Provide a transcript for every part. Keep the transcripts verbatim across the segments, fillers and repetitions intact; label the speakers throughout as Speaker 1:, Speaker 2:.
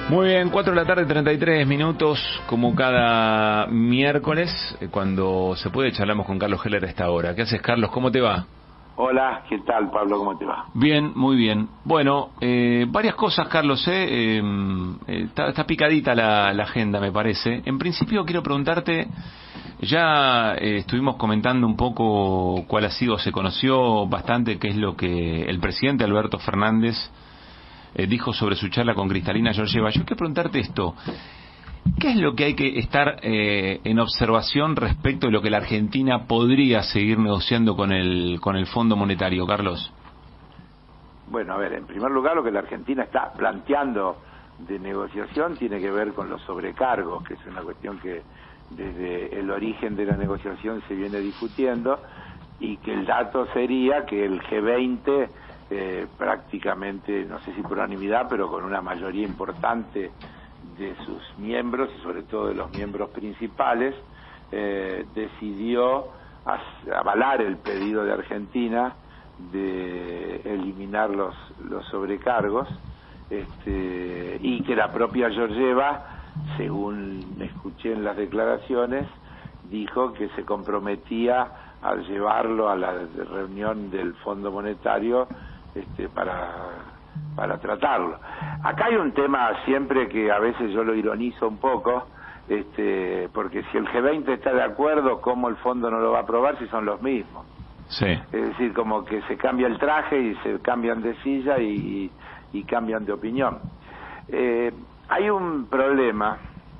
Speaker 1: Muy bien, cuatro de la tarde, treinta y tres minutos, como cada miércoles, cuando se puede, charlamos con Carlos Heller a esta hora. ¿Qué haces, Carlos? ¿Cómo te va?
Speaker 2: Hola, ¿qué tal, Pablo? ¿Cómo te va?
Speaker 1: Bien, muy bien. Bueno, eh, varias cosas, Carlos, ¿eh? eh, eh está, está picadita la, la agenda, me parece. En principio quiero preguntarte, ya eh, estuvimos comentando un poco cuál ha sido, se conoció bastante qué es lo que el presidente Alberto Fernández eh, dijo sobre su charla con Kristalina Georgieva. Yo quiero preguntarte esto. ¿Qué es lo que hay que estar eh, en observación respecto de lo que la Argentina podría seguir negociando con el con el Fondo Monetario, Carlos?
Speaker 2: Bueno, a ver, en primer lugar, lo que la Argentina está planteando de negociación tiene que ver con los sobrecargos, que es una cuestión que desde el origen de la negociación se viene discutiendo, y que el dato sería que el G veinte eh, prácticamente, no sé si por unanimidad, pero con una mayoría importante de sus miembros y sobre todo de los miembros principales, eh, decidió avalar el pedido de Argentina de eliminar los, los sobrecargos, este, y que la propia Georgieva, según escuché en las declaraciones, dijo que se comprometía a llevarlo a la reunión del Fondo Monetario este, para para tratarlo. Acá hay un tema siempre que a veces yo lo ironizo un poco, este, porque si el G veinte está de acuerdo, ¿cómo el fondo no lo va a aprobar si son los mismos?
Speaker 1: Sí.
Speaker 2: Es decir, como que se cambia el traje y se cambian de silla y, y, y cambian de opinión. Eh, hay un problema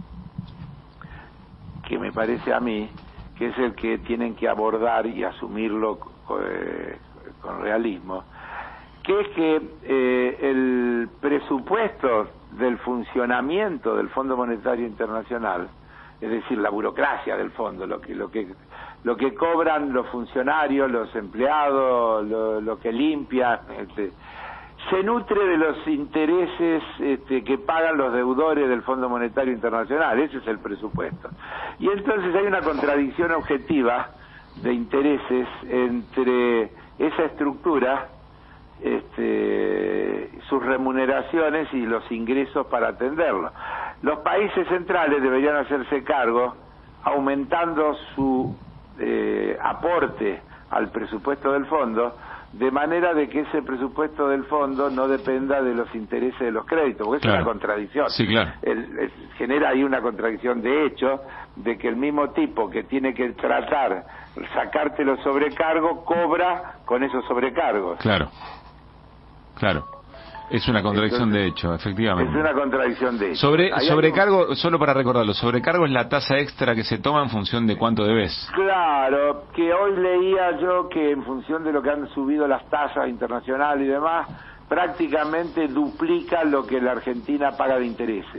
Speaker 2: que me parece a mí, que es el que tienen que abordar y asumirlo eh, con realismo, que es que eh, el presupuesto del funcionamiento del Fondo Monetario Internacional, es decir, la burocracia del fondo, lo que lo que lo que cobran los funcionarios, los empleados, lo, lo que limpia, este, se nutre de los intereses este, que pagan los deudores del Fondo Monetario Internacional. Ese es el presupuesto. Y entonces hay una contradicción objetiva de intereses entre esa estructura, Este, sus remuneraciones y los ingresos para atenderlo. Los países centrales deberían hacerse cargo aumentando su eh, aporte al presupuesto del fondo, de manera de que ese presupuesto del fondo no dependa de los intereses de los créditos, porque
Speaker 1: claro.
Speaker 2: Es una contradicción.
Speaker 1: Sí, claro.
Speaker 2: el, el, genera ahí una contradicción de hecho, de que el mismo tipo que tiene que tratar sacarte los sobrecargos cobra con esos sobrecargos.
Speaker 1: Claro. Claro, es una contradicción Entonces, de hecho, efectivamente.
Speaker 2: Es una contradicción de hecho.
Speaker 1: Sobre, sobrecargo,
Speaker 2: algo...
Speaker 1: solo para recordarlo, sobrecargo es la tasa extra que se toma en función de cuánto debes.
Speaker 2: Claro, que hoy leía yo que en función de lo que han subido las tasas internacionales y demás, prácticamente duplica lo que la Argentina paga de intereses.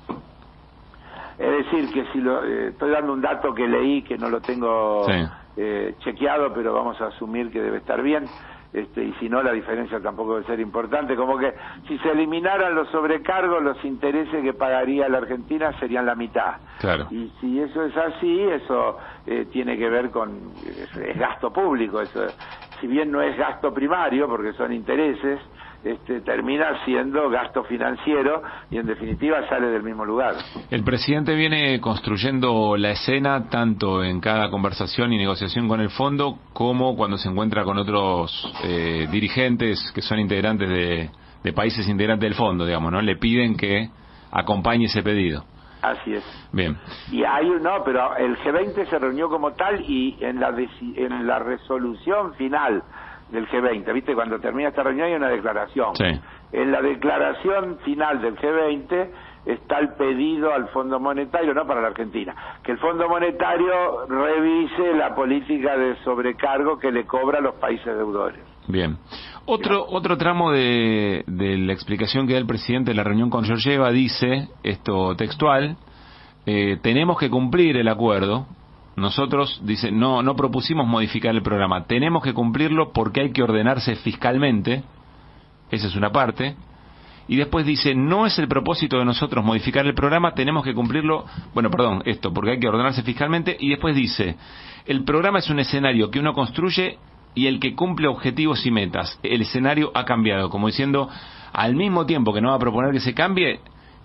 Speaker 2: Es decir, que si lo, eh, estoy dando un dato que leí, que no lo tengo sí. eh, chequeado, pero vamos a asumir que debe estar bien. Este, y si no, la diferencia tampoco debe ser importante, como que si se eliminaran los sobrecargos, los intereses que pagaría la Argentina serían la mitad.
Speaker 1: Claro.
Speaker 2: Y si eso es así, eso eh, tiene que ver con, es, es gasto público, eso, si bien no es gasto primario, porque son intereses, este, termina siendo gasto financiero y en definitiva sale del mismo lugar.
Speaker 1: El presidente viene construyendo la escena tanto en cada conversación y negociación con el fondo como cuando se encuentra con otros eh, dirigentes que son integrantes de, de países integrantes del fondo, digamos, ¿no? Le piden que acompañe ese pedido.
Speaker 2: Así es.
Speaker 1: Bien.
Speaker 2: Y hay no, pero el G veinte se reunió como tal y en la en la resolución final del G veinte, ¿viste? Cuando termina esta reunión hay una declaración.
Speaker 1: Sí.
Speaker 2: En la declaración final del G veinte está el pedido al Fondo Monetario, no para la Argentina, que el Fondo Monetario revise la política de sobrecargo que le cobra a los países deudores.
Speaker 1: Bien. Otro otro tramo de, de la explicación que da el presidente de la reunión con Georgieva dice, esto textual, eh, tenemos que cumplir el acuerdo. Nosotros, dice, no no propusimos modificar el programa, tenemos que cumplirlo porque hay que ordenarse fiscalmente, esa es una parte, y después dice, no es el propósito de nosotros modificar el programa, tenemos que cumplirlo, bueno, perdón, esto, porque hay que ordenarse fiscalmente, y después dice, el programa es un escenario que uno construye y el que cumple objetivos y metas, el escenario ha cambiado, como diciendo, al mismo tiempo que no va a proponer que se cambie,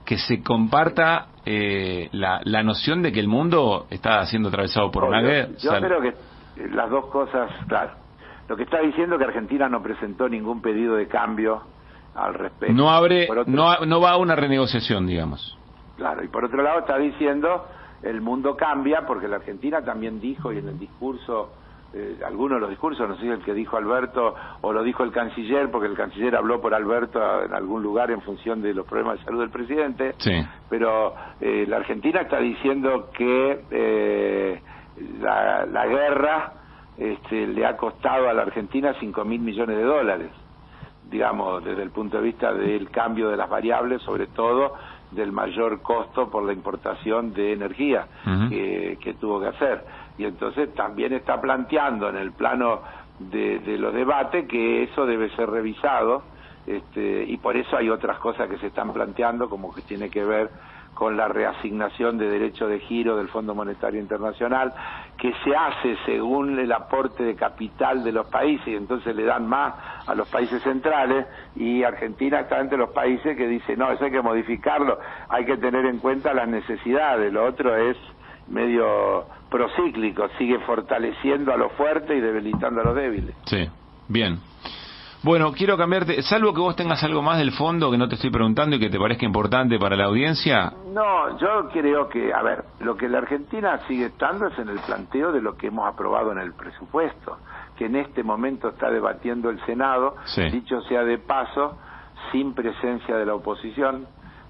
Speaker 1: que se comparta eh, la, la noción de que el mundo está siendo atravesado por Obvio. una guerra.
Speaker 2: Yo o sea, creo que las dos cosas, claro. Lo que está diciendo es que Argentina no presentó ningún pedido de cambio al respecto.
Speaker 1: No abre, otro, no, no va a una renegociación, digamos.
Speaker 2: Claro, y por otro lado está diciendo el mundo cambia porque la Argentina también dijo, y en el discurso, eh, algunos de los discursos, no sé si el que dijo Alberto o lo dijo el canciller, porque el canciller habló por Alberto en algún lugar en función de los problemas de salud del presidente,
Speaker 1: sí.
Speaker 2: pero eh, la Argentina está diciendo que eh, la, la guerra este, le ha costado a la Argentina cinco mil millones de dólares, digamos, desde el punto de vista del cambio de las variables, sobre todo del mayor costo por la importación de energía uh-huh. que, que tuvo que hacer. Y entonces también está planteando en el plano de, de los debates que eso debe ser revisado, este, y por eso hay otras cosas que se están planteando, como que tiene que ver con la reasignación de derecho de giro del Fondo Monetario Internacional, que se hace según el aporte de capital de los países, y entonces le dan más a los países centrales, y Argentina está entre los países que dice, no, eso hay que modificarlo, hay que tener en cuenta las necesidades, lo otro es medio procíclico, sigue fortaleciendo a los fuertes y debilitando a los débiles.
Speaker 1: Sí, bien. Bueno, quiero cambiarte, salvo que vos tengas algo más del fondo que no te estoy preguntando y que te parezca importante para la audiencia.
Speaker 2: No, yo creo que, a ver, lo que la Argentina sigue estando es en el planteo de lo que hemos aprobado en el presupuesto, que en este momento está debatiendo el Senado,
Speaker 1: sí.
Speaker 2: dicho sea de paso, sin presencia de la oposición,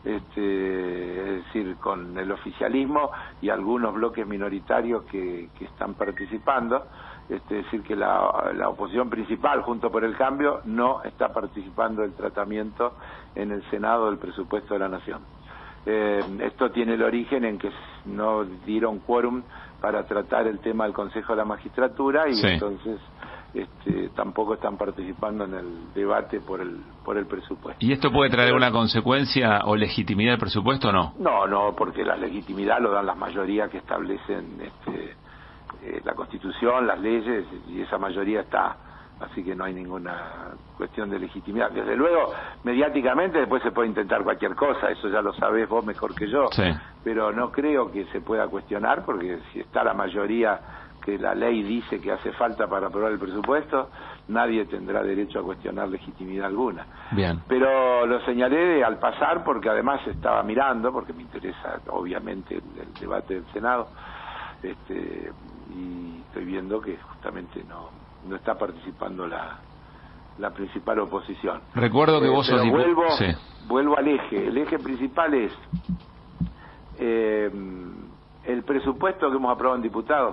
Speaker 2: este, es decir, con el oficialismo y algunos bloques minoritarios que, que están participando. Este, es decir, que la, la oposición principal, Junto por el Cambio, no está participando del tratamiento en el Senado del presupuesto de la Nación. Eh, esto tiene el origen en que no dieron quórum para tratar el tema del Consejo de la Magistratura y
Speaker 1: sí.
Speaker 2: entonces este, tampoco están participando en el debate por el por el presupuesto.
Speaker 1: ¿Y esto puede traer alguna consecuencia o legitimidad del presupuesto o no?
Speaker 2: No, no, porque la legitimidad lo dan las mayorías que establecen este, eh, la Constitución, las leyes, y esa mayoría está, así que no hay ninguna cuestión de legitimidad. Desde luego, mediáticamente después se puede intentar cualquier cosa, eso ya lo sabés vos mejor que yo,
Speaker 1: sí.
Speaker 2: pero no creo que se pueda cuestionar, porque si está la mayoría que la ley dice que hace falta para aprobar el presupuesto, nadie tendrá derecho a cuestionar legitimidad alguna.
Speaker 1: Bien.
Speaker 2: Pero lo señalé al pasar porque además estaba mirando, porque me interesa obviamente el, el debate del Senado, este, y estoy viendo que justamente no, no está participando la, la principal oposición.
Speaker 1: Recuerdo que
Speaker 2: eh,
Speaker 1: vos sos
Speaker 2: pero vuelvo,
Speaker 1: sí.
Speaker 2: vuelvo al eje. El eje principal es eh, el presupuesto que hemos aprobado en diputados.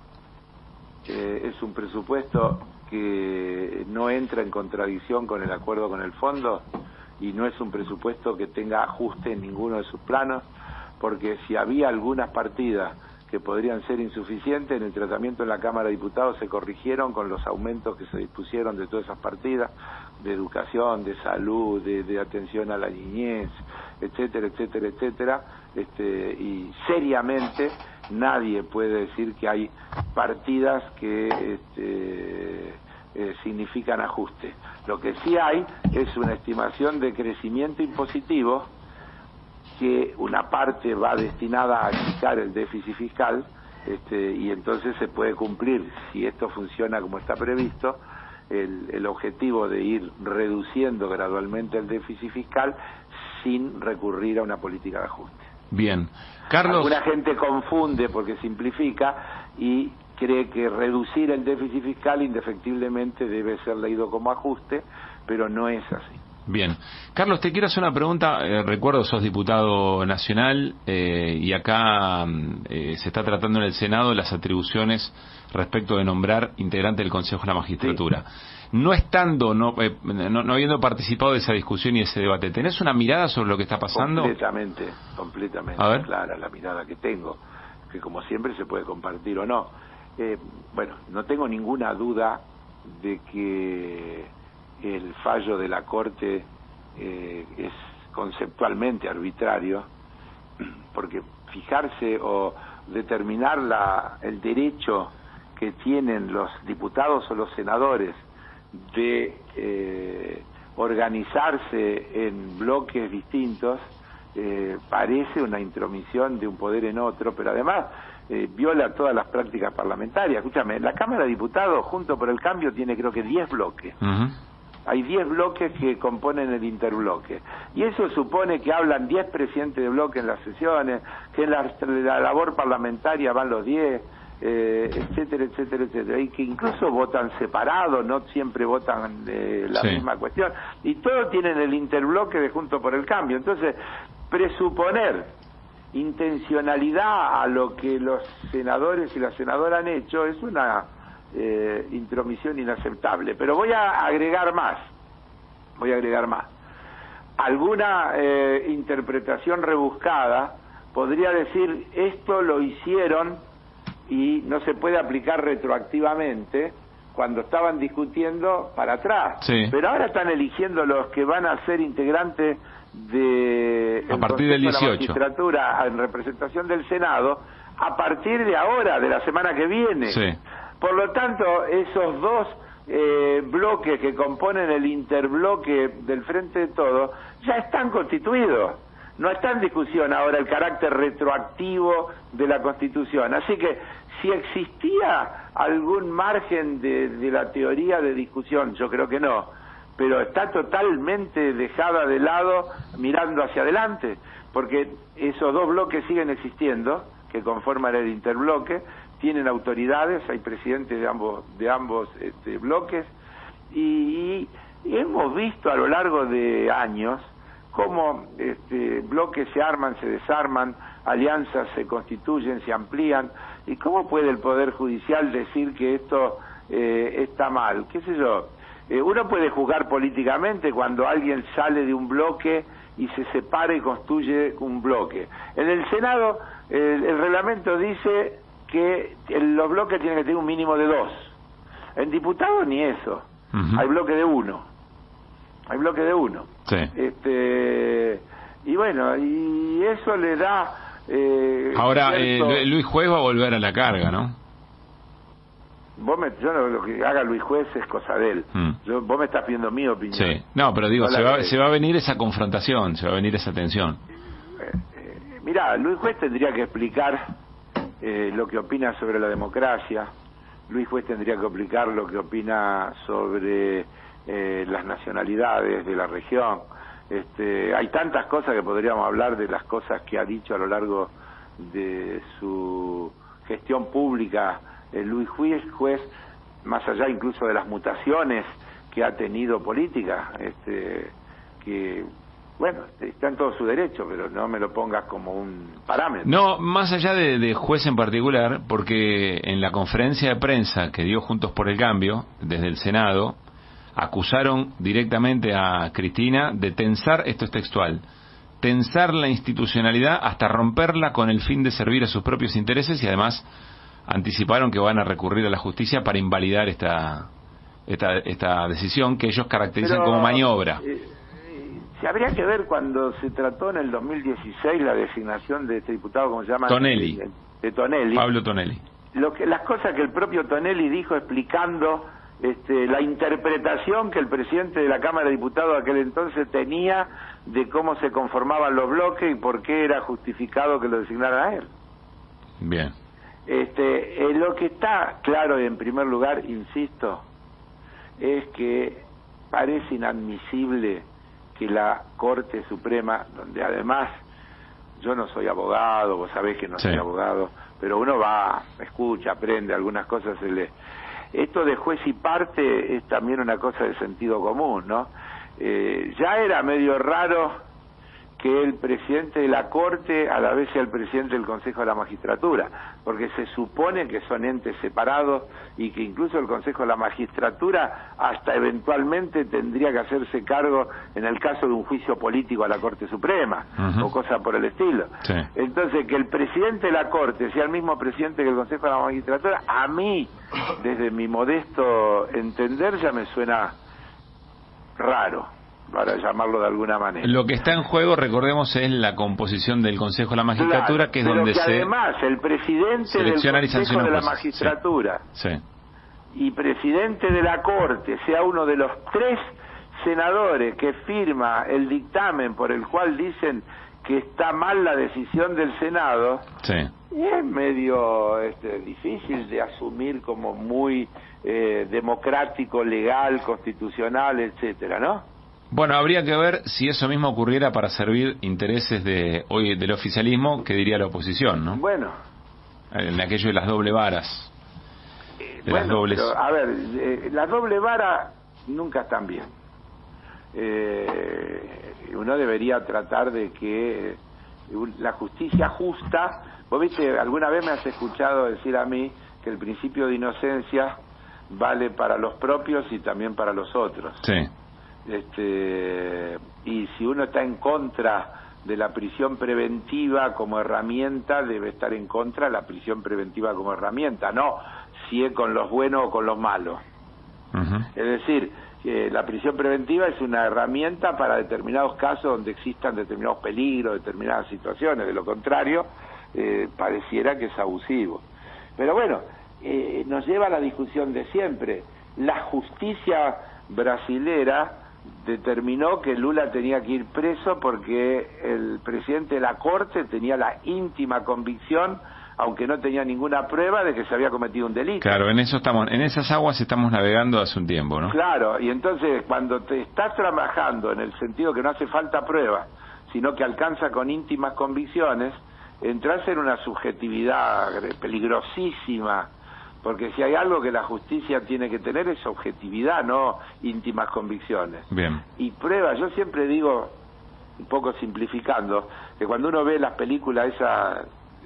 Speaker 2: Eh, es un presupuesto que no entra en contradicción con el acuerdo con el fondo y no es un presupuesto que tenga ajuste en ninguno de sus planos, porque si había algunas partidas que podrían ser insuficientes, en el tratamiento en la Cámara de Diputados se corrigieron con los aumentos que se dispusieron de todas esas partidas, de educación, de salud, de, de atención a la niñez, etcétera, etcétera, etcétera, este, y seriamente nadie puede decir que hay partidas que este, eh, significan ajuste. Lo que sí hay es una estimación de crecimiento impositivo, que una parte va destinada a achicar el déficit fiscal, este, y entonces se puede cumplir, si esto funciona como está previsto, el, el objetivo de ir reduciendo gradualmente el déficit fiscal sin recurrir a una política de ajuste.
Speaker 1: Bien. Carlos...
Speaker 2: Alguna gente confunde porque simplifica y cree que reducir el déficit fiscal indefectiblemente debe ser leído como ajuste, pero no es así.
Speaker 1: Bien. Carlos, te quiero hacer una pregunta. Eh, recuerdo, sos diputado nacional eh, y acá eh, se está tratando en el Senado las atribuciones respecto de nombrar integrante del Consejo de la Magistratura. Sí. No estando, no, eh, no, no habiendo participado de esa discusión y ese debate, ¿tenés una mirada sobre lo que está pasando?
Speaker 2: Completamente, completamente clara la mirada que tengo, que como siempre se puede compartir o no. Eh, bueno, no tengo ninguna duda de que el fallo de la Corte eh, es conceptualmente arbitrario, porque fijarse o determinar la, el derecho que tienen los diputados o los senadores de eh, organizarse en bloques distintos eh, parece una intromisión de un poder en otro, pero además eh, viola todas las prácticas parlamentarias. Escúchame, la Cámara de Diputados, Juntos por el Cambio, tiene creo que diez bloques. Uh-huh. Hay diez bloques que componen el interbloque. Y eso supone que hablan diez presidentes de bloque en las sesiones, que en la, la labor parlamentaria van los diez, eh, etcétera, etcétera, etcétera. Y que incluso votan separados, no siempre votan eh, la sí. misma cuestión. Y todos tienen el interbloque de Juntos por el Cambio. Entonces, presuponer intencionalidad a lo que los senadores y las senadoras han hecho es una... Eh, intromisión inaceptable. Pero voy a agregar más, voy a agregar más. Alguna eh, interpretación rebuscada podría decir, esto lo hicieron y no se puede aplicar retroactivamente cuando estaban discutiendo para atrás.
Speaker 1: Sí.
Speaker 2: Pero ahora están eligiendo los que van a ser integrantes de
Speaker 1: a partir del dieciocho.
Speaker 2: De la magistratura en representación del Senado a partir de ahora, de la semana que viene.
Speaker 1: Sí.
Speaker 2: Por lo tanto, esos dos eh, bloques que componen el interbloque del Frente de Todos ya están constituidos. No está en discusión ahora el carácter retroactivo de la Constitución. Así que si existía algún margen de, de la teoría de discusión, yo creo que no, pero está totalmente dejada de lado mirando hacia adelante, porque esos dos bloques siguen existiendo, que conforman el interbloque, tienen autoridades, hay presidentes de ambos de ambos este, bloques y, y hemos visto a lo largo de años cómo este, bloques se arman, se desarman, alianzas se constituyen, se amplían, y cómo puede el Poder Judicial decir que esto eh, está mal, qué sé yo. Eh, uno puede juzgar políticamente cuando alguien sale de un bloque y se separa y construye un bloque. En el Senado el, el reglamento dice que los bloques tienen que tener un mínimo de dos. En diputados ni eso. Uh-huh. Hay bloque de uno. Hay bloque de uno.
Speaker 1: Sí.
Speaker 2: Este, y bueno, y eso le da... Eh,
Speaker 1: Ahora,
Speaker 2: cierto...
Speaker 1: eh, Luis Juez va a volver a la carga, ¿no?
Speaker 2: Vos me, yo no, lo que haga Luis Juez es cosa de él. Mm. Yo, vos me estás pidiendo mi opinión.
Speaker 1: Sí. No, pero digo, se va, se va a venir esa confrontación, se va a venir esa tensión.
Speaker 2: Eh, eh, mirá, Luis Juez tendría que explicar Eh, lo que opina sobre la democracia. Luis Juez tendría que explicar lo que opina sobre eh, las nacionalidades de la región. Este, hay tantas cosas que podríamos hablar de las cosas que ha dicho a lo largo de su gestión pública eh, Luis Juez, Juez, más allá incluso de las mutaciones que ha tenido política, este, que bueno, está en todo su derecho, pero no me lo pongas como un parámetro.
Speaker 1: No, más allá de, de Juez en particular, porque en la conferencia de prensa que dio Juntos por el Cambio, desde el Senado, acusaron directamente a Cristina de tensar, esto es textual, tensar la institucionalidad hasta romperla con el fin de servir a sus propios intereses, y además anticiparon que van a recurrir a la justicia para invalidar esta esta, esta decisión que ellos caracterizan pero, como maniobra.
Speaker 2: Eh, Se habría que ver cuando se trató en el dos mil dieciséis la designación de este diputado, ¿cómo se llama?
Speaker 1: Tonelli.
Speaker 2: De, de Tonelli.
Speaker 1: Pablo Tonelli.
Speaker 2: Lo que, las cosas que el propio Tonelli dijo explicando este, la interpretación que el presidente de la Cámara de Diputados de aquel entonces tenía de cómo se conformaban los bloques y por qué era justificado que lo designaran a él.
Speaker 1: Bien.
Speaker 2: Este, eh, lo que está claro, en primer lugar, insisto, es que parece inadmisible que la Corte Suprema, donde además yo no soy abogado, vos sabés que no sí. soy abogado, pero uno va, escucha, aprende, algunas cosas se lee. Esto de juez y parte es también una cosa de sentido común, ¿no? Eh, ya era medio raro que el presidente de la Corte a la vez sea el presidente del Consejo de la Magistratura, porque se supone que son entes separados y que incluso el Consejo de la Magistratura hasta eventualmente tendría que hacerse cargo en el caso de un juicio político a la Corte Suprema, uh-huh. o cosas por el estilo.
Speaker 1: Sí.
Speaker 2: Entonces, que el presidente de la Corte sea el mismo presidente que el Consejo de la Magistratura, a mí, desde mi modesto entender, ya me suena raro, para llamarlo de alguna manera.
Speaker 1: Lo que está en juego, recordemos, es la composición del Consejo de la Magistratura,
Speaker 2: claro,
Speaker 1: que es
Speaker 2: pero
Speaker 1: donde
Speaker 2: que
Speaker 1: se
Speaker 2: además el presidente del Consejo de la Magistratura
Speaker 1: sí. Sí.
Speaker 2: y presidente de la Corte sea uno de los tres senadores que firma el dictamen por el cual dicen que está mal la decisión del Senado,
Speaker 1: sí.
Speaker 2: es medio este, difícil de asumir como muy eh, democrático, legal, constitucional, etcétera, ¿no?
Speaker 1: Bueno, habría que ver si eso mismo ocurriera para servir intereses de hoy del oficialismo, que diría la oposición, ¿no?
Speaker 2: Bueno.
Speaker 1: En aquello de las doble varas.
Speaker 2: Eh,
Speaker 1: De
Speaker 2: bueno,
Speaker 1: las dobles...
Speaker 2: pero, a ver, eh, las doble varas nunca están bien. Eh, uno debería tratar de que eh, la justicia justa... Vos viste, alguna vez me has escuchado decir a mí que el principio de inocencia vale para los propios y también para los otros.
Speaker 1: Sí.
Speaker 2: Este, y si uno está en contra de la prisión preventiva como herramienta, debe estar en contra de la prisión preventiva como herramienta, no si es con los buenos o con los malos. Uh-huh. Es decir, eh, la prisión preventiva es una herramienta para determinados casos donde existan determinados peligros, determinadas situaciones, de lo contrario, eh, pareciera que es abusivo. Pero bueno, eh, nos lleva a la discusión de siempre. La justicia brasilera determinó que Lula tenía que ir preso porque el presidente de la Corte tenía la íntima convicción, aunque no tenía ninguna prueba, de que se había cometido un delito.
Speaker 1: Claro, en eso estamos, en esas aguas estamos navegando hace un tiempo, ¿no?
Speaker 2: Claro, y entonces cuando te estás trabajando en el sentido que no hace falta prueba, sino que alcanza con íntimas convicciones, entras en una subjetividad peligrosísima. Porque si hay algo que la justicia tiene que tener es objetividad, no íntimas convicciones.
Speaker 1: Bien.
Speaker 2: Y pruebas, yo siempre digo, un poco simplificando, que cuando uno ve las películas esas,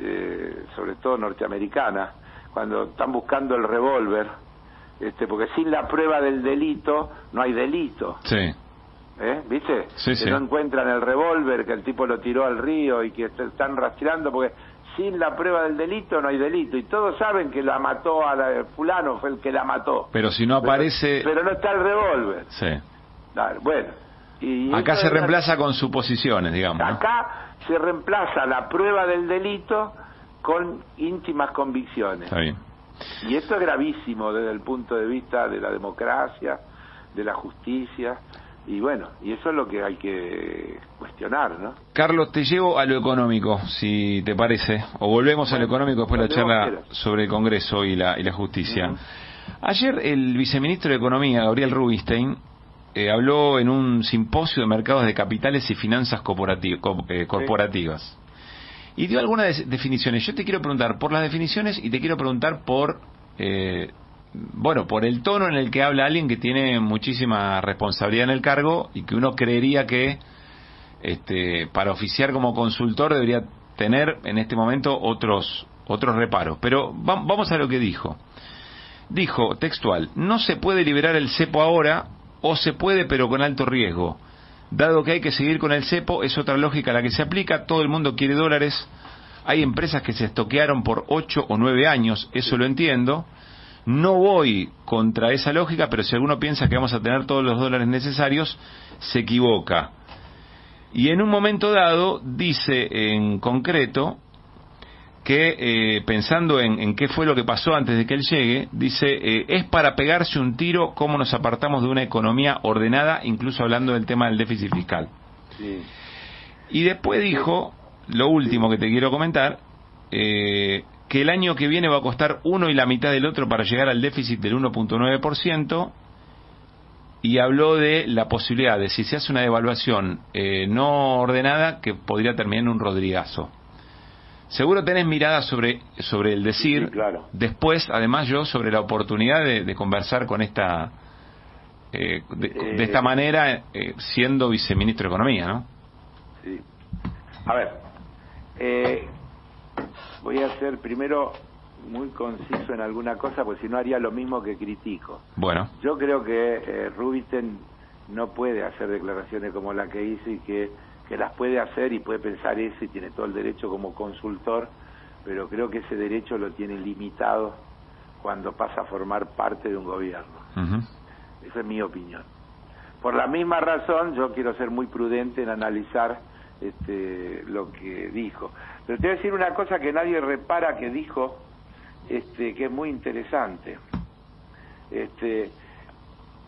Speaker 2: eh, sobre todo norteamericanas, cuando están buscando el revólver, este, porque sin la prueba del delito no hay delito.
Speaker 1: Sí.
Speaker 2: ¿Eh? ¿Viste?
Speaker 1: Sí,
Speaker 2: que
Speaker 1: sí.
Speaker 2: no encuentran el revólver, que el tipo lo tiró al río y que están rastreando, porque sin la prueba del delito no hay delito, y todos saben que la mató a la, fulano fue el que la mató.
Speaker 1: Pero si no aparece...
Speaker 2: Pero, pero no está el revólver.
Speaker 1: Sí.
Speaker 2: Claro, bueno. Y
Speaker 1: acá se reemplaza
Speaker 2: una...
Speaker 1: con suposiciones, digamos, ¿no?
Speaker 2: Acá se reemplaza la prueba del delito con íntimas convicciones.
Speaker 1: Está bien.
Speaker 2: Y esto es gravísimo desde el punto de vista de la democracia, de la justicia... Y bueno, y eso es lo que hay que cuestionar, ¿no?
Speaker 1: Carlos, te llevo a lo económico, si te parece, o volvemos bueno, a lo económico después de la charla sobre el Congreso y la, y la justicia. Uh-huh. Ayer el viceministro de Economía, Gabriel Rubinstein, eh, habló en un simposio de mercados de capitales y finanzas corporativ- co- eh, corporativas. Sí. Y dio algunas de- definiciones. Yo te quiero preguntar por las definiciones y te quiero preguntar por... Eh, bueno, por el tono en el que habla alguien que tiene muchísima responsabilidad en el cargo y que uno creería que este, para oficiar como consultor debería tener en este momento otros otros reparos. Pero va, vamos a lo que dijo. Dijo, textual, no se puede liberar el cepo ahora, o se puede pero con alto riesgo. Dado que hay que seguir con el cepo, es otra lógica la que se aplica, todo el mundo quiere dólares, hay empresas que se estoquearon por ocho o nueve años, eso lo entiendo. No voy contra esa lógica, pero si alguno piensa que vamos a tener todos los dólares necesarios, se equivoca. Y en un momento dado, dice en concreto, que eh, pensando en, en qué fue lo que pasó antes de que él llegue, dice, eh, es para pegarse un tiro cómo nos apartamos de una economía ordenada, incluso hablando del tema del déficit fiscal. Sí. Y después dijo, lo último que te quiero comentar, eh, que el año que viene va a costar uno y la mitad del otro para llegar al déficit del uno punto nueve por ciento, y habló de la posibilidad de, si se hace una devaluación eh, no ordenada, que podría terminar en un rodrigazo. Seguro tenés mirada sobre sobre el decir,
Speaker 2: sí, claro.
Speaker 1: Después, además yo, sobre la oportunidad de, de conversar con esta eh, de,
Speaker 2: eh,
Speaker 1: de esta manera, eh, siendo viceministro de Economía, ¿no?
Speaker 2: Sí. A ver, eh... voy a ser primero muy conciso en alguna cosa, porque si no haría lo mismo que critico.
Speaker 1: Bueno.
Speaker 2: Yo creo que eh, Rubinstein no puede hacer declaraciones como la que hizo y que, que las puede hacer y puede pensar eso y tiene todo el derecho como consultor, pero creo que ese derecho lo tiene limitado cuando pasa a formar parte de un gobierno. Uh-huh. Esa es mi opinión. Por la misma razón, yo quiero ser muy prudente en analizar este, lo que dijo. Pero te voy a decir una cosa que nadie repara que dijo, este, que es muy interesante. Este,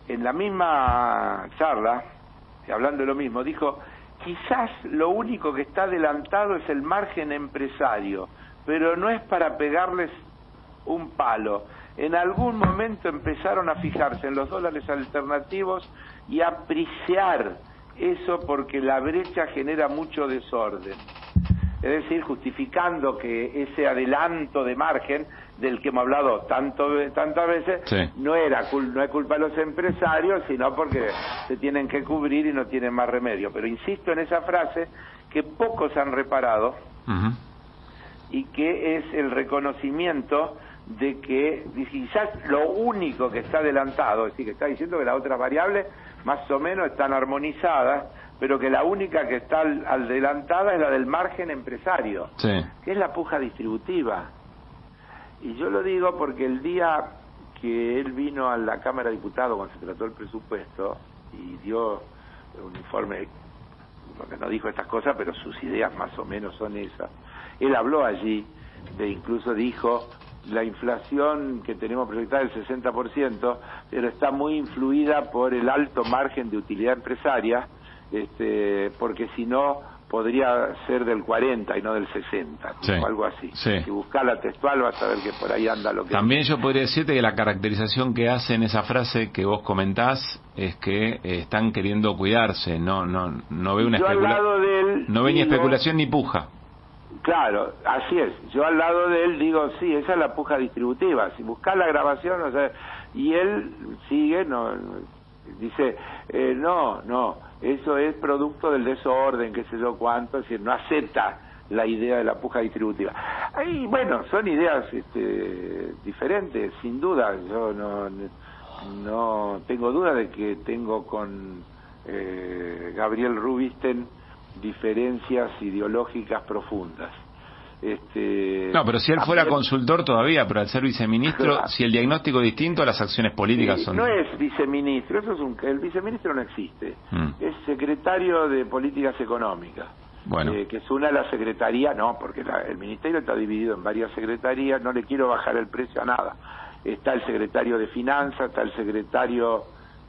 Speaker 2: en la misma charla, hablando de lo mismo, dijo, quizás lo único que está adelantado es el margen empresario, pero no es para pegarles un palo. En algún momento empezaron a fijarse en los dólares alternativos y a pricear eso porque la brecha genera mucho desorden. Es decir, justificando que ese adelanto de margen del que hemos hablado tanto tantas veces,
Speaker 1: sí. no
Speaker 2: era no es culpa de los empresarios, sino porque se tienen que cubrir y no tienen más remedio. Pero insisto en esa frase que pocos han reparado, uh-huh. y que es el reconocimiento de que quizás lo único que está adelantado, es decir, que está diciendo que las otras variables más o menos están armonizadas, pero que la única que está adelantada es la del margen empresario,
Speaker 1: sí.
Speaker 2: que es la puja distributiva. Y yo lo digo porque el día que él vino a la Cámara de Diputados cuando se trató el presupuesto y dio un informe, porque no dijo estas cosas, pero sus ideas más o menos son esas, él habló allí, de incluso dijo, la inflación que tenemos proyectada es del sesenta por ciento, pero está muy influida por el alto margen de utilidad empresaria, este, porque si no podría ser del cuarenta y no del sesenta,
Speaker 1: sí,
Speaker 2: o algo así.
Speaker 1: Sí.
Speaker 2: Si buscas la textual vas a ver que por ahí anda lo que...
Speaker 1: También yo podría decirte que la caracterización que hace en esa frase que vos comentás es que eh, están queriendo cuidarse, no no no ve una especulación, no ve ni especulación ni puja.
Speaker 2: Claro, así es. Yo al lado de él digo, sí, esa es la puja distributiva. Si buscas la grabación, o sea, y él sigue, no dice, eh, no, no, eso es producto del desorden, qué sé yo cuánto, es decir, no acepta la idea de la puja distributiva. Ahí, bueno, son ideas este, diferentes, sin duda. Yo no, no tengo duda de que tengo con eh, Gabriel Rubinstein diferencias ideológicas profundas. Este,
Speaker 1: no, pero si él fuera consultor todavía, pero al ser viceministro, claro. Si el diagnóstico es distinto, las acciones políticas
Speaker 2: sí,
Speaker 1: son...
Speaker 2: No es viceministro, eso es un, el viceministro no existe, mm. es secretario de Políticas Económicas,
Speaker 1: bueno.
Speaker 2: eh, que es una de las secretarías, no, porque la, el ministerio está dividido en varias secretarías, no le quiero bajar el precio a nada. Está el secretario de Finanzas, está el secretario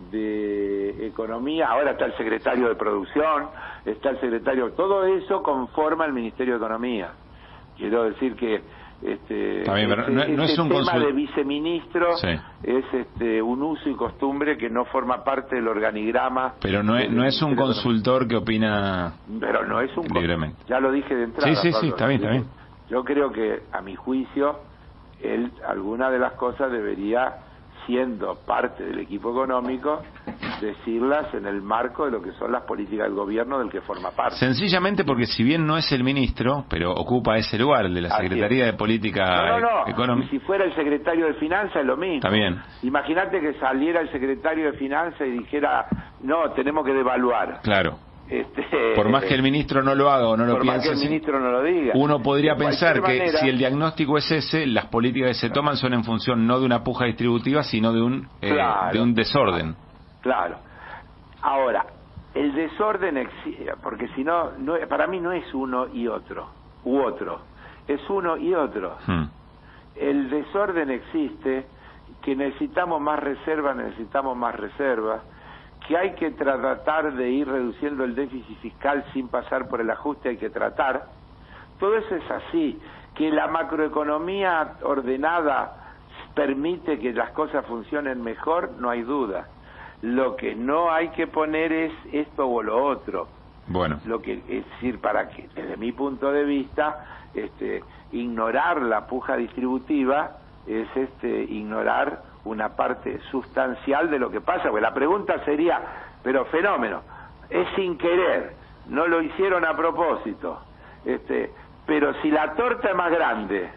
Speaker 2: de Economía, ahora está el secretario de Producción, está el secretario, todo eso conforma el Ministerio de Economía. Quiero decir que este,
Speaker 1: Está bien, pero
Speaker 2: ese,
Speaker 1: no, no
Speaker 2: ese
Speaker 1: es un
Speaker 2: tema
Speaker 1: consul...
Speaker 2: de viceministro
Speaker 1: sí.
Speaker 2: es este, un uso y costumbre que no forma parte del organigrama.
Speaker 1: Pero no es, no es un consultor que opina
Speaker 2: pero no es un
Speaker 1: libremente.
Speaker 2: Ya lo dije de entrada.
Speaker 1: Sí, sí,
Speaker 2: Pablo,
Speaker 1: sí, está bien, está bien.
Speaker 2: Yo creo que, a mi juicio, él alguna de las cosas debería, siendo parte del equipo económico, decirlas en el marco de lo que son las políticas del gobierno del que forma parte.
Speaker 1: Sencillamente porque si bien no es el ministro, pero ocupa ese lugar, el de la Secretaría de Política
Speaker 2: no, no, no.
Speaker 1: Económica.
Speaker 2: Y si fuera el secretario de Finanzas es lo mismo.
Speaker 1: También.
Speaker 2: Imagínate que saliera el secretario de Finanzas y dijera, no, tenemos que devaluar.
Speaker 1: Claro.
Speaker 2: Este,
Speaker 1: por más que el ministro no lo haga o no lo
Speaker 2: por
Speaker 1: piense,
Speaker 2: más que el ministro no lo diga,
Speaker 1: uno podría pensar que
Speaker 2: manera,
Speaker 1: si el diagnóstico es ese, las políticas que se toman son en función no de una puja distributiva, sino de un eh,
Speaker 2: claro,
Speaker 1: de un desorden.
Speaker 2: Claro. Ahora, el desorden existe, porque si no, no, para mí no es uno y otro, u otro, es uno y otro.
Speaker 1: Hmm.
Speaker 2: El desorden existe, que necesitamos más reservas, necesitamos más reservas, que hay que tratar de ir reduciendo el déficit fiscal sin pasar por el ajuste, hay que tratar. Todo eso es así, que la macroeconomía ordenada permite que las cosas funcionen mejor, no hay duda. Lo que no hay que poner es esto o lo otro.
Speaker 1: Bueno.
Speaker 2: Lo que es decir, para que, desde mi punto de vista, este, ignorar la puja distributiva es este, ignorar una parte sustancial de lo que pasa, porque la pregunta sería, pero fenómeno, es sin querer, no lo hicieron a propósito, este, pero si la torta es más grande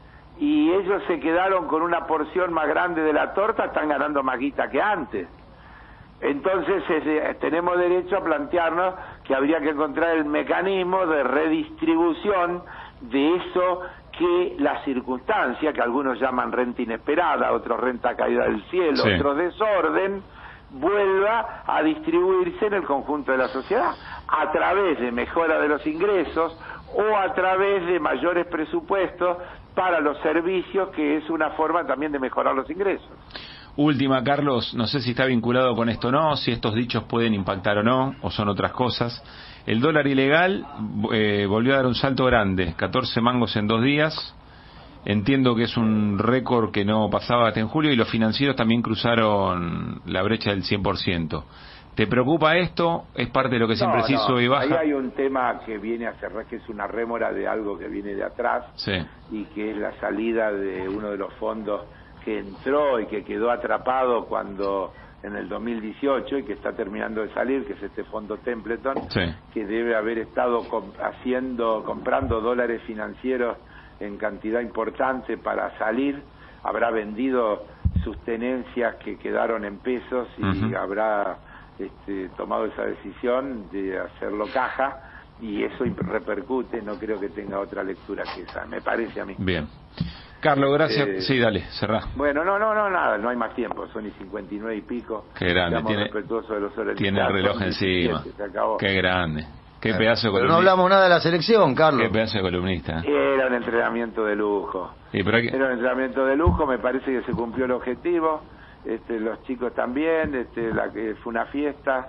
Speaker 2: y ellos se quedaron con una porción más grande de la torta, están ganando más guita que antes. Entonces eh, tenemos derecho a plantearnos que habría que encontrar el mecanismo de redistribución de eso que la circunstancia, que algunos llaman renta inesperada, otros renta caída del cielo, sí. Otros desorden, vuelva a distribuirse en el conjunto de la sociedad, a través de mejora de los ingresos o a través de mayores presupuestos para los servicios, que es una forma también de mejorar los ingresos.
Speaker 1: Última, Carlos, no sé si está vinculado con esto o no, si estos dichos pueden impactar o no, o son otras cosas. El dólar ilegal eh, volvió a dar un salto grande, catorce mangos en dos días. Entiendo que es un récord que no pasaba hasta en julio, y los financieros también cruzaron la brecha del cien por ciento. ¿Te preocupa esto? ¿Es parte de lo que siempre
Speaker 2: no,
Speaker 1: se hizo
Speaker 2: no.
Speaker 1: y baja?
Speaker 2: Ahí hay un tema que viene a cerrar, que es una rémora de algo que viene de atrás,
Speaker 1: sí.
Speaker 2: y que es la salida de uno de los fondos que entró y que quedó atrapado cuando en el dos mil dieciocho y que está terminando de salir, que es este fondo Templeton,
Speaker 1: sí.
Speaker 2: que debe haber estado com haciendo comprando dólares financieros en cantidad importante para salir, habrá vendido sus tenencias que quedaron en pesos y uh-huh. habrá este, tomado esa decisión de hacerlo caja, y eso repercute, no creo que tenga otra lectura que esa, me parece a mí.
Speaker 1: Bien. Carlos, gracias. Eh, sí, dale, cerrá.
Speaker 2: Bueno, no, no, no, nada, no hay más tiempo, son y cincuenta y nueve y pico.
Speaker 1: Qué grande, tiene,
Speaker 2: de los
Speaker 1: tiene el reloj encima. Qué grande. Qué pedazo de columnista.
Speaker 3: Pero no hablamos nada de la selección, Carlos.
Speaker 1: Qué pedazo de columnista.
Speaker 2: Era un entrenamiento de lujo.
Speaker 1: ¿Y pero qué?
Speaker 2: Era un entrenamiento de lujo, me parece que se cumplió el objetivo. Este, los chicos también, este, la que fue una fiesta.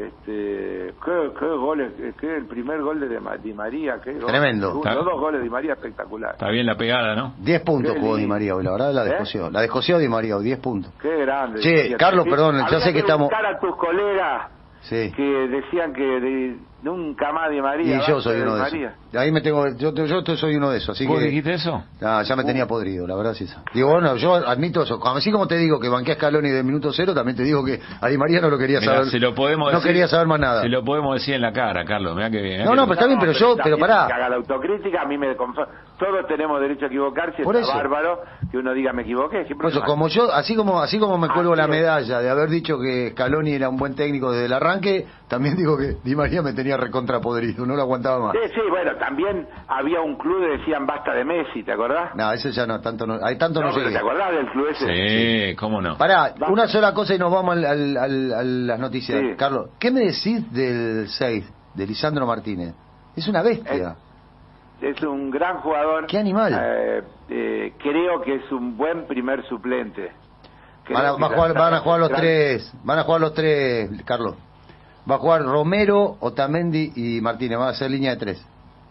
Speaker 2: Este, qué, qué goles, qué el primer gol de Di María, qué gol.
Speaker 3: Tremendo.
Speaker 2: Los dos goles de Di María espectacular.
Speaker 1: Está bien la pegada, ¿no?
Speaker 3: diez puntos jugó Di María hoy, la verdad la descoció. ¿Eh? La descoció Di María hoy, diez puntos.
Speaker 2: Qué grande.
Speaker 3: Sí, Carlos,
Speaker 2: sí,
Speaker 3: perdón, ya sé que, que estamos...
Speaker 2: a tus colegas
Speaker 3: sí.
Speaker 2: que decían que de, nunca más Di María.
Speaker 3: Y yo soy uno de, de esos. Ahí me tengo, yo, yo soy uno de esos, así
Speaker 1: ¿Vos
Speaker 3: que...
Speaker 1: dijiste eso?
Speaker 3: Ah, ya me tenía uh. podrido, la verdad es eso. Digo, bueno, yo admito eso. Así como te digo que banqué a Scaloni de minuto cero, también te digo que a Di María no lo quería
Speaker 1: Mirá,
Speaker 3: saber.
Speaker 1: Se lo podemos
Speaker 3: no
Speaker 1: decir,
Speaker 3: quería saber más nada.
Speaker 1: Se lo podemos decir en la cara, Carlos, mirá que bien.
Speaker 3: No, no, pero está bien, pero yo,
Speaker 2: pero,
Speaker 3: pero pará.
Speaker 2: Que haga la autocrítica, a mí me todos tenemos derecho a equivocarse,
Speaker 3: por
Speaker 2: es
Speaker 3: eso.
Speaker 2: Bárbaro que uno diga me equivoqué.
Speaker 3: Por eso, como yo, así como así como me cuelgo
Speaker 2: así
Speaker 3: la
Speaker 2: es.
Speaker 3: medalla de haber dicho que Scaloni era un buen técnico desde el arranque, también digo que Di María me tenía recontrapodrido, no lo aguantaba más.
Speaker 2: Sí, sí, bueno, también había un club que decían basta de Messi, ¿te acordás?
Speaker 3: No, ese ya no, tanto no, hay tanto no, no llegué.
Speaker 2: ¿Te acordás del club ese?
Speaker 1: Sí, sí. ¿Cómo no?
Speaker 3: Pará, Va. una sola cosa y nos vamos al, al, al, a las noticias.
Speaker 2: Sí.
Speaker 3: Carlos, ¿qué me decís del seis, de Lisandro Martínez? Es una bestia.
Speaker 2: Es, es un gran jugador.
Speaker 3: ¿Qué animal?
Speaker 2: Eh, eh, creo que es un buen primer suplente.
Speaker 3: Van a, va a jugar, van a jugar los gran... tres, van a jugar los tres, Carlos. Va a jugar Romero, Otamendi y Martínez, va a ser línea de tres.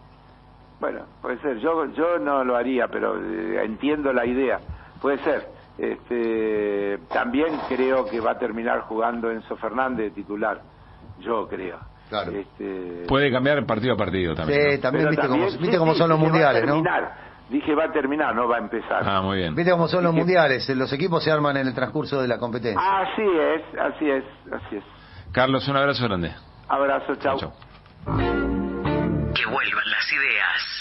Speaker 2: Bueno, puede ser. Yo yo no lo haría, pero eh, entiendo la idea. Puede ser. Este, también creo que va a terminar jugando Enzo Fernández de titular. Yo creo.
Speaker 3: Claro.
Speaker 1: Este... Puede cambiar partido a partido también.
Speaker 3: Sí,
Speaker 1: ¿no?
Speaker 3: también, viste,
Speaker 2: también,
Speaker 3: cómo,
Speaker 2: sí,
Speaker 3: viste cómo
Speaker 2: sí,
Speaker 3: son los mundiales,
Speaker 2: ¿no?
Speaker 3: ¿no?
Speaker 2: Dije va a terminar, no va a empezar.
Speaker 1: Ah, muy bien.
Speaker 3: Viste cómo son los
Speaker 2: Dije...
Speaker 3: mundiales, los equipos se arman en el transcurso de la competencia.
Speaker 2: Así es, así es, así es.
Speaker 1: Carlos, un abrazo grande.
Speaker 2: Abrazo, chau.
Speaker 1: Chau, chau.
Speaker 4: Que vuelvan las ideas.